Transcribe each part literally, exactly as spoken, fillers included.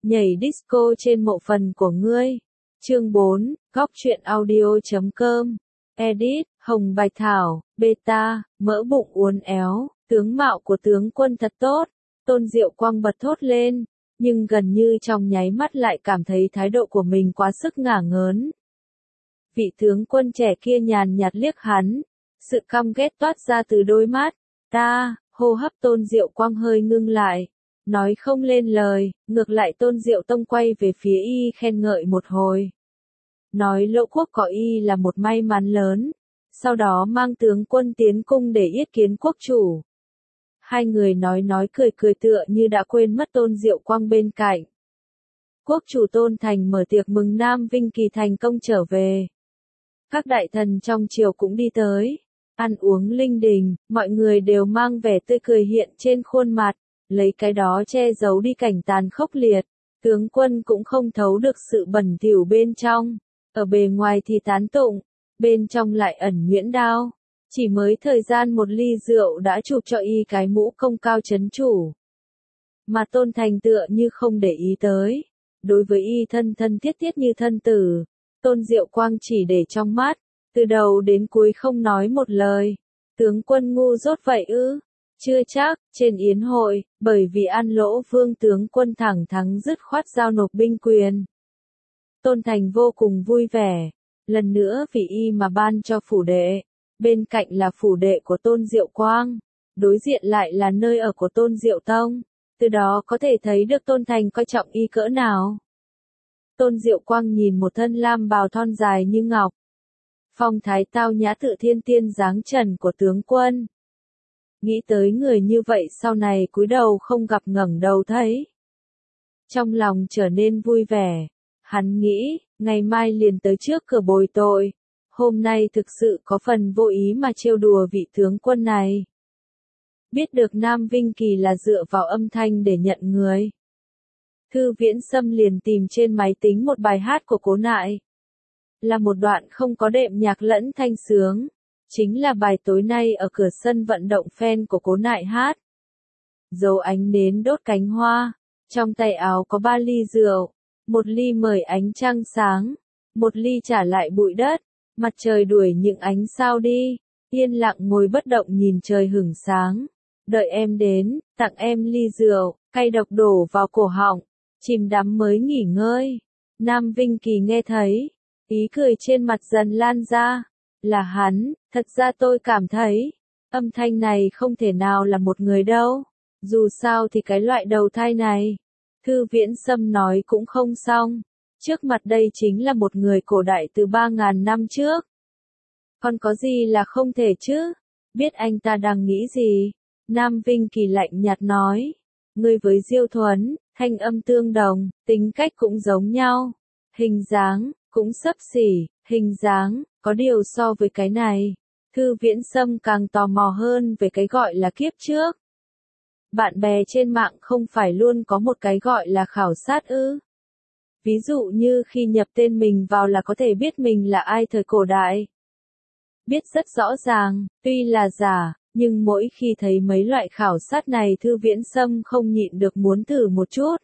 nhảy disco trên mộ phần của ngươi. Chương bốn, góc truyện audio chấm com. Edit, Hồng Bạch Thảo, beta, mỡ bụng uốn éo, tướng mạo của tướng quân thật tốt. Tôn Diệu Quang bật thốt lên, nhưng gần như trong nháy mắt lại cảm thấy thái độ của mình quá sức ngả ngớn. Vị tướng quân trẻ kia nhàn nhạt liếc hắn, sự căm ghét toát ra từ đôi mắt. Ta, hô hấp Tôn Diệu Quang hơi ngưng lại, nói không lên lời, ngược lại Tôn Diệu Tông quay về phía y khen ngợi một hồi. Nói Lỗ quốc có y là một may mắn lớn, sau đó mang tướng quân tiến cung để yết kiến quốc chủ. Hai người nói nói cười cười tựa như đã quên mất Tôn Diệu Quang bên cạnh. Quốc chủ Tôn Thành mở tiệc mừng Nam Vinh Kỳ thành công trở về. Các đại thần trong triều cũng đi tới, ăn uống linh đình, mọi người đều mang vẻ tươi cười hiện trên khuôn mặt, lấy cái đó che giấu đi cảnh tàn khốc liệt. Tướng quân cũng không thấu được sự bẩn thỉu bên trong, ở bề ngoài thì tán tụng, bên trong lại ẩn nhuyễn đao. Chỉ mới thời gian một ly rượu đã chụp cho y cái mũ công cao chấn chủ. Mà Tôn Thành tựa như không để ý tới. Đối với y thân thân thiết thiết như thân tử, Tôn Diệu Quang chỉ để trong mắt, từ đầu đến cuối không nói một lời. Tướng quân ngu dốt vậy ư? Chưa chắc, trên yến hội, bởi vì ăn lỗ vương tướng quân thẳng thắn dứt khoát giao nộp binh quyền. Tôn Thành vô cùng vui vẻ, lần nữa vì y mà ban cho phủ đệ. Bên cạnh là phủ đệ của Tôn Diệu Quang, đối diện lại là nơi ở của Tôn Diệu Tông, từ đó có thể thấy được Tôn Thành coi trọng y cỡ nào. Tôn Diệu Quang nhìn một thân lam bào thon dài như ngọc, phong thái tao nhã tự thiên tiên dáng trần của tướng quân. Nghĩ tới người như vậy sau này cúi đầu không gặp ngẩng đầu thấy. Trong lòng trở nên vui vẻ, hắn nghĩ, ngày mai liền tới trước cửa bồi tội. Hôm nay thực sự có phần vô ý mà trêu đùa vị tướng quân này. Biết được Nam Vinh Kỳ là dựa vào âm thanh để nhận người. Thư Viễn Sâm liền tìm trên máy tính một bài hát của Cố Nại. Là một đoạn không có đệm nhạc lẫn thanh sướng. Chính là bài tối nay ở cửa sân vận động fan của Cố Nại hát. Dầu ánh nến đốt cánh hoa. Trong tay áo có ba ly rượu. Một ly mời ánh trăng sáng. Một ly trả lại bụi đất. Mặt trời đuổi những ánh sao đi, yên lặng ngồi bất động nhìn trời hửng sáng. Đợi em đến, tặng em ly rượu, cay độc đổ vào cổ họng, chìm đắm mới nghỉ ngơi. Nam Vinh Kỳ nghe thấy, ý cười trên mặt dần lan ra. Là hắn, thật ra tôi cảm thấy, âm thanh này không thể nào là một người đâu. Dù sao thì cái loại đầu thai này, Thư Viễn Sâm nói cũng không xong. Trước mặt đây chính là một người cổ đại từ ba ngàn năm trước. Còn có gì là không thể chứ? Biết anh ta đang nghĩ gì? Nam Vinh Kỳ lạnh nhạt nói. Ngươi với Diêu Thuấn, thanh âm tương đồng, tính cách cũng giống nhau. Hình dáng, cũng xấp xỉ, hình dáng, có điều so với cái này. Thư Viễn Sâm càng tò mò hơn về cái gọi là kiếp trước. Bạn bè trên mạng không phải luôn có một cái gọi là khảo sát ư? Ví dụ như khi nhập tên mình vào là có thể biết mình là ai thời cổ đại. Biết rất rõ ràng, tuy là giả, nhưng mỗi khi thấy mấy loại khảo sát này Thư Viễn Sâm không nhịn được muốn thử một chút.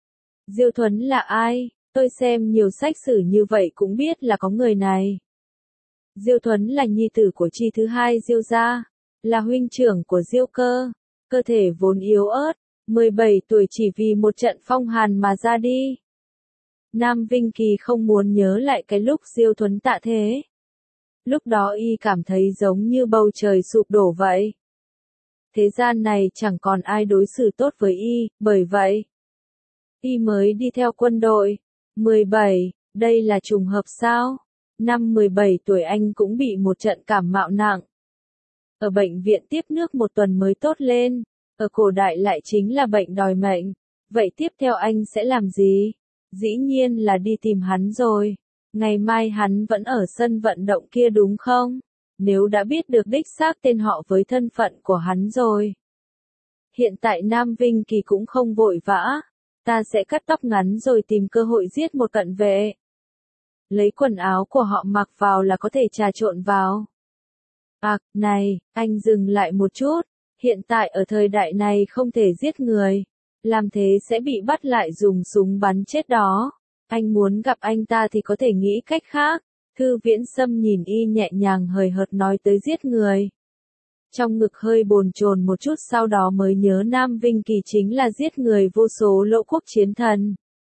Diêu Thuấn là ai? Tôi xem nhiều sách sử như vậy cũng biết là có người này. Diêu Thuấn là nhi tử của chi thứ hai Diêu gia, là huynh trưởng của Diêu Cơ, cơ thể vốn yếu ớt, mười bảy tuổi chỉ vì một trận phong hàn mà ra đi. Nam Vinh Kỳ không muốn nhớ lại cái lúc Diêu Thuấn tạ thế. Lúc đó y cảm thấy giống như bầu trời sụp đổ vậy. Thế gian này chẳng còn ai đối xử tốt với y, bởi vậy y mới đi theo quân đội. mười bảy, đây là trùng hợp sao? Năm mười bảy tuổi anh cũng bị một trận cảm mạo nặng. Ở bệnh viện tiếp nước một tuần mới tốt lên, ở cổ đại lại chính là bệnh đòi mệnh. Vậy tiếp theo anh sẽ làm gì? Dĩ nhiên là đi tìm hắn rồi. Ngày mai hắn vẫn ở sân vận động kia đúng không? Nếu đã biết được đích xác tên họ với thân phận của hắn rồi. Hiện tại Nam Vinh Kỳ cũng không vội vã. Ta sẽ cắt tóc ngắn rồi tìm cơ hội giết một cận vệ. Lấy quần áo của họ mặc vào là có thể trà trộn vào. À, này, anh dừng lại một chút. Hiện tại ở thời đại này không thể giết người. làm thế sẽ bị bắt lại dùng súng bắn chết đó. Anh muốn gặp anh ta thì có thể nghĩ cách khác. Thư Viễn Sâm nhìn y nhẹ nhàng hời hợt nói tới giết người. Trong ngực hơi bồn chồn một chút, sau đó mới nhớ Nam Vinh Kỳ chính là giết người vô số lỗ quốc chiến thần.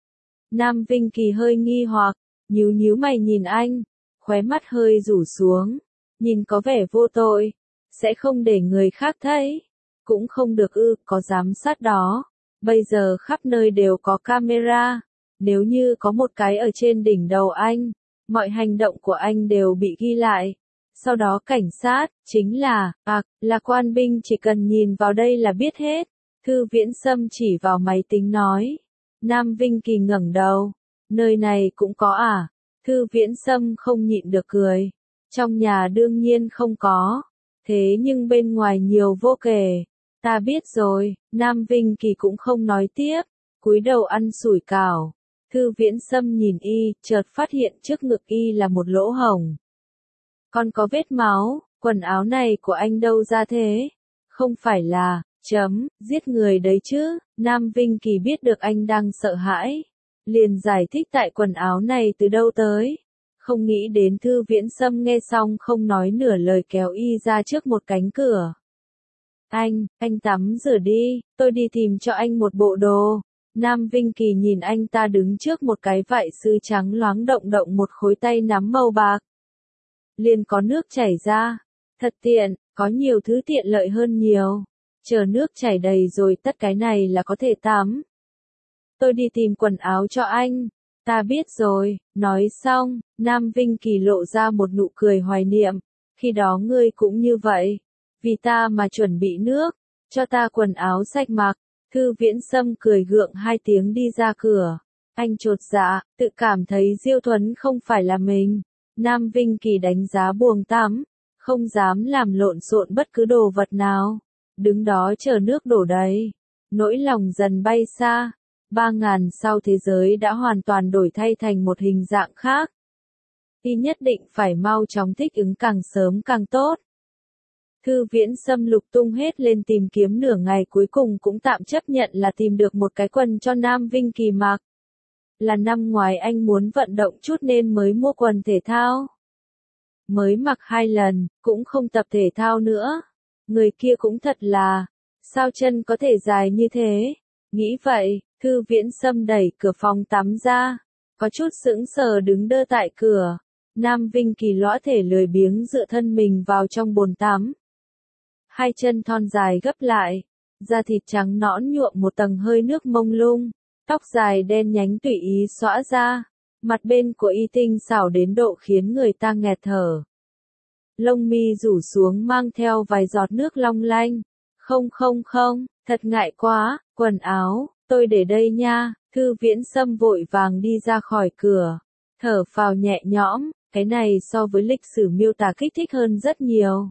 Nam Vinh Kỳ hơi nghi hoặc, nhíu nhíu mày nhìn anh, khóe mắt hơi rủ xuống, nhìn có vẻ vô tội, sẽ không để người khác thấy, cũng không được ư, có giám sát đó, bây giờ khắp nơi đều có camera, nếu như có một cái ở trên đỉnh đầu anh, mọi hành động của anh đều bị ghi lại. Sau đó cảnh sát, chính là, à, là quan binh chỉ cần nhìn vào đây là biết hết. Thư Viễn Sâm chỉ vào máy tính nói. Nam Vinh Kỳ ngẩng đầu. Nơi này cũng có à? Thư Viễn Sâm không nhịn được cười. Trong nhà đương nhiên không có. Thế nhưng bên ngoài nhiều vô kể. Ta biết rồi, Nam Vinh Kỳ cũng không nói tiếp. Cúi đầu ăn sủi cảo. Thư Viễn Sâm nhìn y, chợt phát hiện trước ngực y là một lỗ hổng. Còn có vết máu, quần áo này của anh đâu ra thế? Không phải là, chấm, giết người đấy chứ? Nam Vinh Kỳ biết được anh đang sợ hãi. Liền giải thích tại quần áo này từ đâu tới. Không nghĩ đến Thư Viễn Sâm nghe xong không nói nửa lời kéo y ra trước một cánh cửa. Anh, anh tắm rửa đi, tôi đi tìm cho anh một bộ đồ. Nam Vinh Kỳ nhìn anh ta đứng trước một cái vải sứ trắng loáng động động một khối tay nắm màu bạc. Liền có nước chảy ra. Thật tiện, có nhiều thứ tiện lợi hơn nhiều. Chờ nước chảy đầy rồi tất cái này là có thể tắm. Tôi đi tìm quần áo cho anh. Ta biết rồi, nói xong, Nam Vinh Kỳ lộ ra một nụ cười hoài niệm. Khi đó ngươi cũng như vậy. Vì ta mà chuẩn bị nước, cho ta quần áo sạch mặc. Thư Viễn Sâm cười gượng hai tiếng đi ra cửa. Anh chột dạ, tự cảm thấy Diêu Thuấn không phải là mình. Nam Vinh Kỳ đánh giá buồng tắm, không dám làm lộn xộn bất cứ đồ vật nào. Đứng đó chờ nước đổ đầy. Nỗi lòng dần bay xa. Ba ngàn sau thế giới đã hoàn toàn đổi thay thành một hình dạng khác. Y nhất định phải mau chóng thích ứng càng sớm càng tốt. Thư Viễn Sâm lục tung hết lên tìm kiếm nửa ngày, cuối cùng cũng tạm chấp nhận là tìm được một cái quần cho Nam Vinh Kỳ mặc. Là năm ngoái anh muốn vận động chút nên mới mua quần thể thao. Mới mặc hai lần, cũng không tập thể thao nữa. Người kia cũng thật là, sao chân có thể dài như thế? Nghĩ vậy, Thư Viễn Sâm đẩy cửa phòng tắm ra. Có chút sững sờ đứng đơ tại cửa. Nam Vinh Kỳ lõa thể lười biếng dựa thân mình vào trong bồn tắm. Hai chân thon dài gấp lại, da thịt trắng nõn nhuộm một tầng hơi nước mông lung, tóc dài đen nhánh tùy ý xõa ra, mặt bên của y tinh xảo đến độ khiến người ta nghẹt thở. Lông mi rủ xuống mang theo vài giọt nước long lanh. Không không không, thật ngại quá, quần áo, tôi để đây nha. Thư Viễn Sâm vội vàng đi ra khỏi cửa, thở phào nhẹ nhõm, cái này so với lịch sử miêu tả kích thích hơn rất nhiều.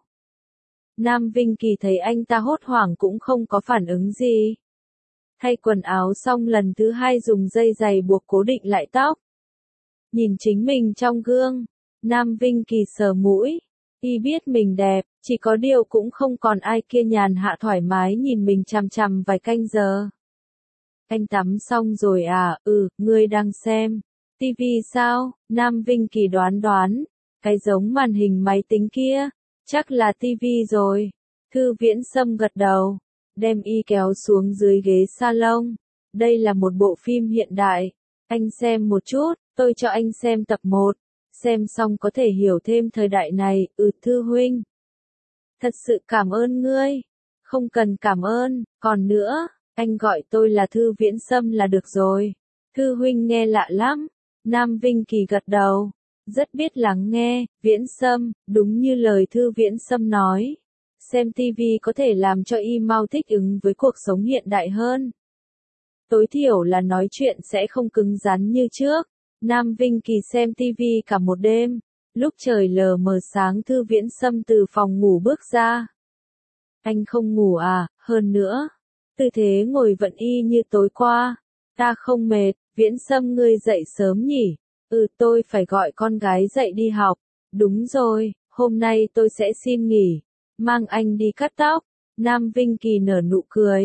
Nam Vinh Kỳ thấy anh ta hốt hoảng cũng không có phản ứng gì. Thay quần áo xong lần thứ hai dùng dây giày buộc cố định lại tóc. Nhìn chính mình trong gương, Nam Vinh Kỳ sờ mũi, y biết mình đẹp, chỉ có điều cũng không còn ai kia nhàn hạ thoải mái nhìn mình chằm chằm vài canh giờ. Anh tắm xong rồi à? Ừ, ngươi đang xem tivi sao? Nam Vinh Kỳ đoán đoán, cái giống màn hình máy tính kia, chắc là tivi rồi. Thư Viễn Sâm gật đầu, đem y kéo xuống dưới ghế salon. Đây là một bộ phim hiện đại, anh xem một chút, tôi cho anh xem tập một, xem xong có thể hiểu thêm thời đại này. Ừ, Thư huynh. Thật sự cảm ơn ngươi. Không cần cảm ơn, còn nữa, anh gọi tôi là Thư Viễn Sâm là được rồi. Thư huynh nghe lạ lắm. Nam Vinh Kỳ gật đầu, rất biết lắng nghe. Viễn Sâm, đúng như lời Thư Viễn Sâm nói, xem tivi có thể làm cho y mau thích ứng với cuộc sống hiện đại hơn. Tối thiểu là nói chuyện sẽ không cứng rắn như trước. Nam Vinh Kỳ xem tivi cả một đêm. Lúc trời lờ mờ sáng Thư Viễn Sâm từ phòng ngủ bước ra. Anh không ngủ à? Hơn nữa, tư thế ngồi vẫn y như tối qua. Ta không mệt. Viễn Sâm, ngươi dậy sớm nhỉ? Ừ, tôi phải gọi con gái dậy đi học. Đúng rồi, hôm nay tôi sẽ xin nghỉ, mang anh đi cắt tóc. Nam Vinh Kỳ nở nụ cười.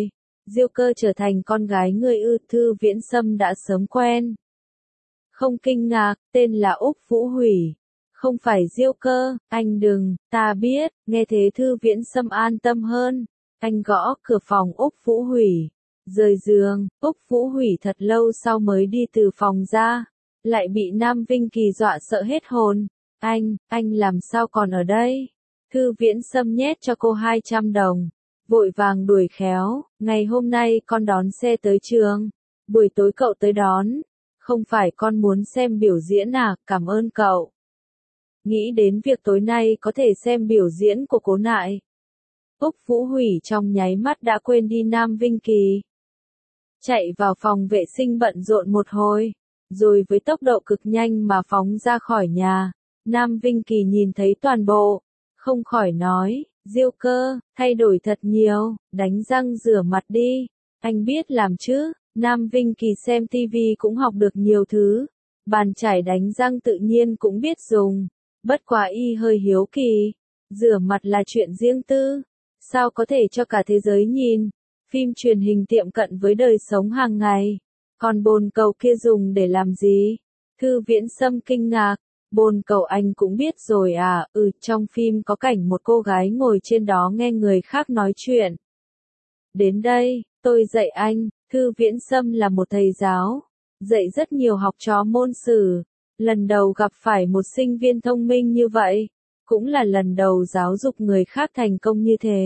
Diêu Cơ trở thành con gái ngươi ư? Thư Viễn Sâm đã sớm quen. Không kinh ngạc, tên là Úc Vũ Hủy. Không phải Diêu Cơ, anh đừng, ta biết, nghe thế Thư Viễn Sâm an tâm hơn. Anh gõ cửa phòng Úc Vũ Hủy. Rời giường, Úc Vũ Hủy thật lâu sau mới đi từ phòng ra. Lại bị Nam Vinh Kỳ dọa sợ hết hồn. Anh, anh làm sao còn ở đây? Thư Viễn Sâm nhét cho cô hai trăm đồng. Vội vàng đuổi khéo, ngày hôm nay con đón xe tới trường. Buổi tối cậu tới đón. Không phải con muốn xem biểu diễn à, cảm ơn cậu. Nghĩ đến việc tối nay có thể xem biểu diễn của Cố Nại. Úc Vũ Hủy trong nháy mắt đã quên đi Nam Vinh Kỳ. Chạy vào phòng vệ sinh bận rộn một hồi, rồi với tốc độ cực nhanh mà phóng ra khỏi nhà. Nam Vinh Kỳ nhìn thấy toàn bộ, không khỏi nói, Diêu Cơ, thay đổi thật nhiều, đánh răng rửa mặt đi, anh biết làm chứ. Nam Vinh Kỳ xem tivi cũng học được nhiều thứ, bàn chải đánh răng tự nhiên cũng biết dùng, bất quá y hơi hiếu kỳ, rửa mặt là chuyện riêng tư, sao có thể cho cả thế giới nhìn, phim truyền hình tiệm cận với đời sống hàng ngày, còn bồn cầu kia dùng để làm gì? Thư Viễn Sâm kinh ngạc, bồn cầu anh cũng biết rồi à? Ừ, trong phim có cảnh một cô gái ngồi trên đó nghe người khác nói chuyện. Đến đây, tôi dạy anh. Thư Viễn Sâm là một thầy giáo, dạy rất nhiều học trò môn sử. Lần đầu gặp phải một sinh viên thông minh như vậy, cũng là lần đầu giáo dục người khác thành công như thế.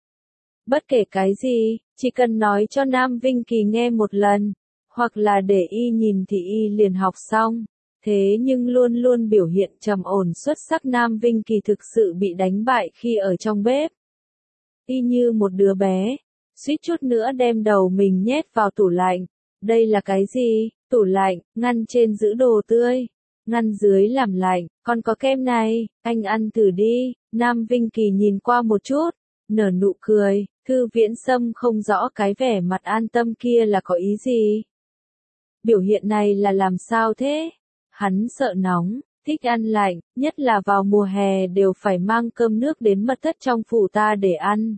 Bất kể cái gì, chỉ cần nói cho Nam Vinh Kỳ nghe một lần, hoặc là để y nhìn thì y liền học xong. Thế nhưng luôn luôn biểu hiện trầm ổn xuất sắc Nam Vinh Kỳ thực sự bị đánh bại khi ở trong bếp. Y như một đứa bé, suýt chút nữa đem đầu mình nhét vào tủ lạnh. Đây là cái gì? Tủ lạnh, ngăn trên giữ đồ tươi, ngăn dưới làm lạnh, còn có kem này, anh ăn thử đi. Nam Vinh Kỳ nhìn qua một chút, nở nụ cười. Thư Viễn Sâm không rõ cái vẻ mặt an tâm kia là có ý gì. Biểu hiện này là làm sao thế? Hắn sợ nóng, thích ăn lạnh, nhất là vào mùa hè đều phải mang cơm nước đến mật thất trong phủ ta để ăn.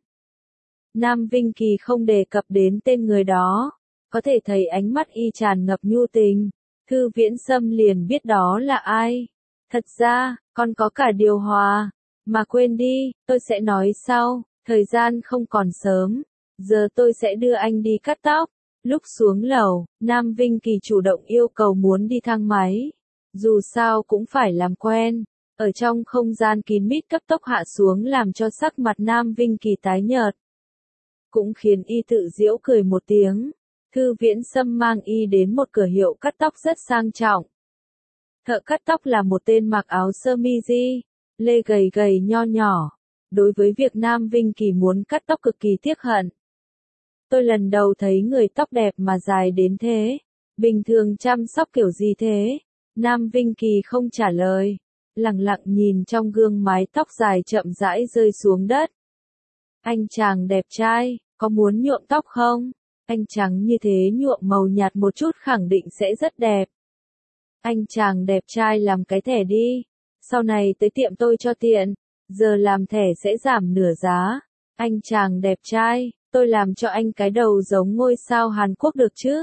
Nam Vinh Kỳ không đề cập đến tên người đó, có thể thấy ánh mắt y tràn ngập nhu tình. Thư Viễn Sâm liền biết đó là ai. Thật ra, còn có cả điều hòa. Mà quên đi, tôi sẽ nói sau, thời gian không còn sớm. Giờ tôi sẽ đưa anh đi cắt tóc. Lúc xuống lầu, Nam Vinh Kỳ chủ động yêu cầu muốn đi thang máy. Dù sao cũng phải làm quen. Ở trong không gian kín mít cấp tốc hạ xuống làm cho sắc mặt Nam Vinh Kỳ tái nhợt. Cũng khiến y tự giễu cười một tiếng. Thư Viễn Sâm mang y đến một cửa hiệu cắt tóc rất sang trọng. Thợ cắt tóc là một tên mặc áo sơ mi di, lê gầy gầy nho nhỏ. Đối với việc Nam Vinh Kỳ muốn cắt tóc cực kỳ tiếc hận. Tôi lần đầu thấy người tóc đẹp mà dài đến thế. Bình thường chăm sóc kiểu gì thế? Nam Vinh Kỳ không trả lời. Lặng lặng nhìn trong gương mái tóc dài chậm rãi rơi xuống đất. Anh chàng đẹp trai, có muốn nhuộm tóc không? Anh trắng như thế nhuộm màu nhạt một chút khẳng định sẽ rất đẹp. Anh chàng đẹp trai làm cái thẻ đi. Sau này tới tiệm tôi cho tiện. Giờ làm thẻ sẽ giảm nửa giá. Anh chàng đẹp trai, tôi làm cho anh cái đầu giống ngôi sao Hàn Quốc được chứ?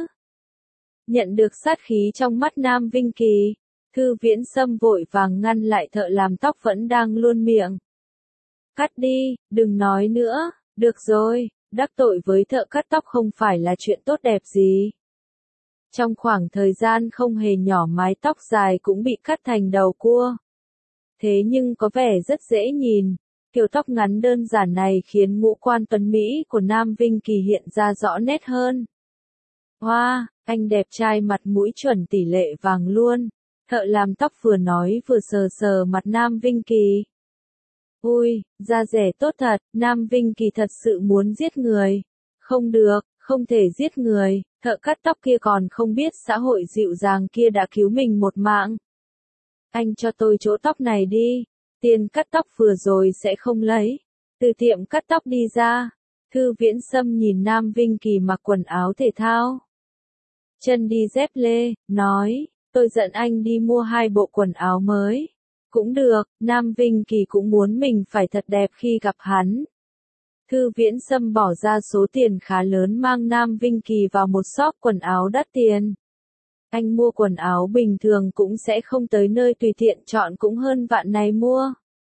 Nhận được sát khí trong mắt Nam Vinh Kỳ, Thư Viễn Sâm vội vàng ngăn lại thợ làm tóc vẫn đang luôn miệng. Cắt đi, đừng nói nữa, được rồi, đắc tội với thợ cắt tóc không phải là chuyện tốt đẹp gì. Trong khoảng thời gian không hề nhỏ mái tóc dài cũng bị cắt thành đầu cua. Thế nhưng có vẻ rất dễ nhìn, kiểu tóc ngắn đơn giản này khiến ngũ quan tuấn Mỹ của Nam Vinh Kỳ hiện ra rõ nét hơn. Hoa, wow, anh đẹp trai mặt mũi chuẩn tỷ lệ vàng luôn. Thợ làm tóc vừa nói vừa sờ sờ mặt Nam Vinh Kỳ. Ui, da rẻ tốt thật, Nam Vinh Kỳ thật sự muốn giết người. Không được, không thể giết người, thợ cắt tóc kia còn không biết xã hội dịu dàng kia đã cứu mình một mạng. Anh cho tôi chỗ tóc này đi, tiền cắt tóc vừa rồi sẽ không lấy. Từ tiệm cắt tóc đi ra, Thư Viễn Sâm nhìn Nam Vinh Kỳ mặc quần áo thể thao. Chân đi dép lê, nói, tôi dẫn anh đi mua hai bộ quần áo mới. Cũng được, Nam Vinh Kỳ cũng muốn mình phải thật đẹp khi gặp hắn. Thư Viễn Sâm bỏ ra số tiền khá lớn mang Nam Vinh Kỳ vào một shop quần áo đắt tiền. Anh mua quần áo bình thường cũng sẽ không tới nơi tùy tiện chọn cũng hơn vạn này mua.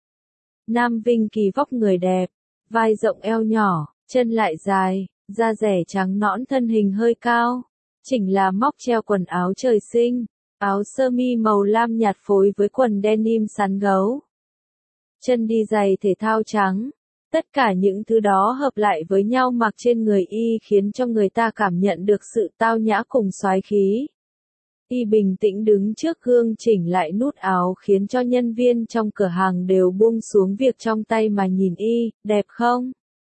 Nam Vinh Kỳ vóc người đẹp, vai rộng eo nhỏ, chân lại dài, da rẻ trắng nõn thân hình hơi cao. Chỉnh là móc treo quần áo trời sinh, áo sơ mi màu lam nhạt phối với quần denim sắn gấu. Chân đi giày thể thao trắng. Tất cả những thứ đó hợp lại với nhau mặc trên người y khiến cho người ta cảm nhận được sự tao nhã cùng soái khí. Y bình tĩnh đứng trước gương chỉnh lại nút áo khiến cho nhân viên trong cửa hàng đều buông xuống việc trong tay mà nhìn y, đẹp không?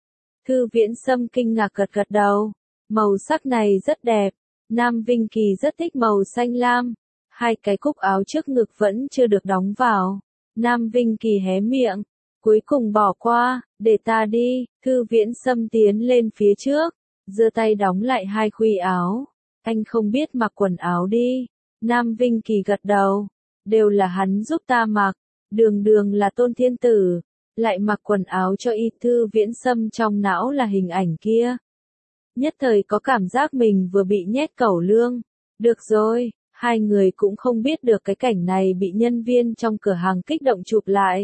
Thư Viễn Sâm kinh ngạc gật gật đầu. Màu sắc này rất đẹp. Nam Vinh Kỳ rất thích màu xanh lam. Hai cái cúc áo trước ngực vẫn chưa được đóng vào. Nam Vinh Kỳ hé miệng. Cuối cùng bỏ qua, để ta đi. Thư Viễn Sâm tiến lên phía trước, giơ tay đóng lại hai khuy áo. Anh không biết mặc quần áo đi. Nam Vinh Kỳ gật đầu. Đều là hắn giúp ta mặc. Đường đường là Tôn Thiên Tử. Lại mặc quần áo cho y. Thư Viễn Sâm trong não là hình ảnh kia. Nhất thời có cảm giác mình vừa bị nhét cẩu lương. Được rồi, hai người cũng không biết được cái cảnh này bị nhân viên trong cửa hàng kích động chụp lại.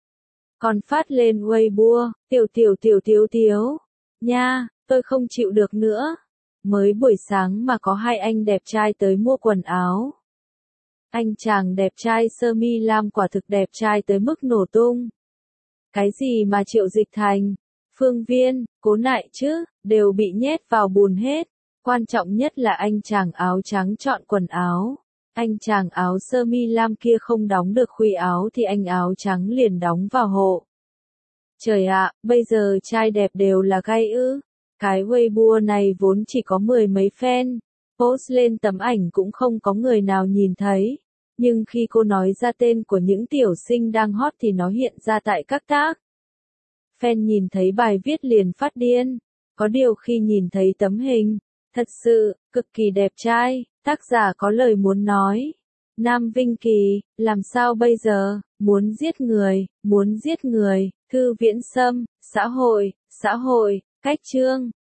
Còn phát lên Weibo, tiểu tiểu tiểu tiểu tiểu. Nha, tôi không chịu được nữa. Mới buổi sáng mà có hai anh đẹp trai tới mua quần áo. Anh chàng đẹp trai sơ mi lam quả thực đẹp trai tới mức nổ tung. Cái gì mà Triệu Dịch Thành, Phương Viên, Cố Nại chứ, đều bị nhét vào bùn hết. Quan trọng nhất là anh chàng áo trắng chọn quần áo. Anh chàng áo sơ mi lam kia không đóng được khuy áo thì anh áo trắng liền đóng vào hộ. Trời ạ, bây giờ trai đẹp đều là gay ư. Cái Weibo này vốn chỉ có mười mấy fan. Post lên tấm ảnh cũng không có người nào nhìn thấy. Nhưng khi cô nói ra tên của những tiểu sinh đang hot thì nó hiện ra tại các tag. Fan nhìn thấy bài viết liền phát điên. Có điều khi nhìn thấy tấm hình, thật sự, cực kỳ đẹp trai, tác giả có lời muốn nói. Nam Vinh Kỳ, làm sao bây giờ, muốn giết người, muốn giết người, Thư Viễn Sâm, xã hội, xã hội, cách chương.